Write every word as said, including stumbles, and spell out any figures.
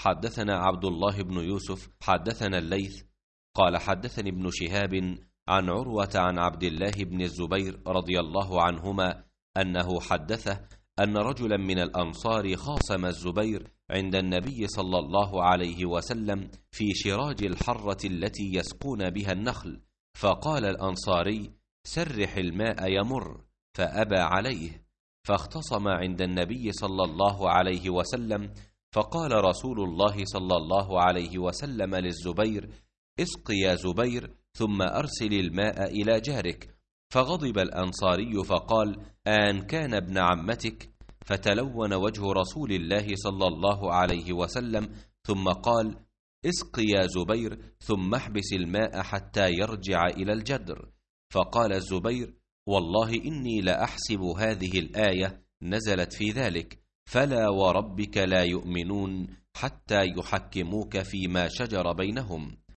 حدثنا عبد الله بن يوسف حدثنا الليث قال حدثني ابن شهاب عن عروة عن عبد الله بن الزبير رضي الله عنهما أنه حدثه أن رجلا من الأنصار خاصم الزبير عند النبي صلى الله عليه وسلم في شراج الحرة التي يسقون بها النخل، فقال الأنصاري: سرح الماء يمر، فأبى عليه، فاختصم عند النبي صلى الله عليه وسلم، فقال رسول الله صلى الله عليه وسلم للزبير: اسق يا زبير ثم أرسل الماء إلى جارك. فغضب الأنصاري فقال: آن كان ابن عمتك؟ فتلون وجه رسول الله صلى الله عليه وسلم، ثم قال: اسق يا زبير ثم احبس الماء حتى يرجع إلى الجدر. فقال الزبير: والله إني لأحسب هذه الآية نزلت في ذلك، فلا وربك لا يؤمنون حتى يحكموك فيما شجر بينهم.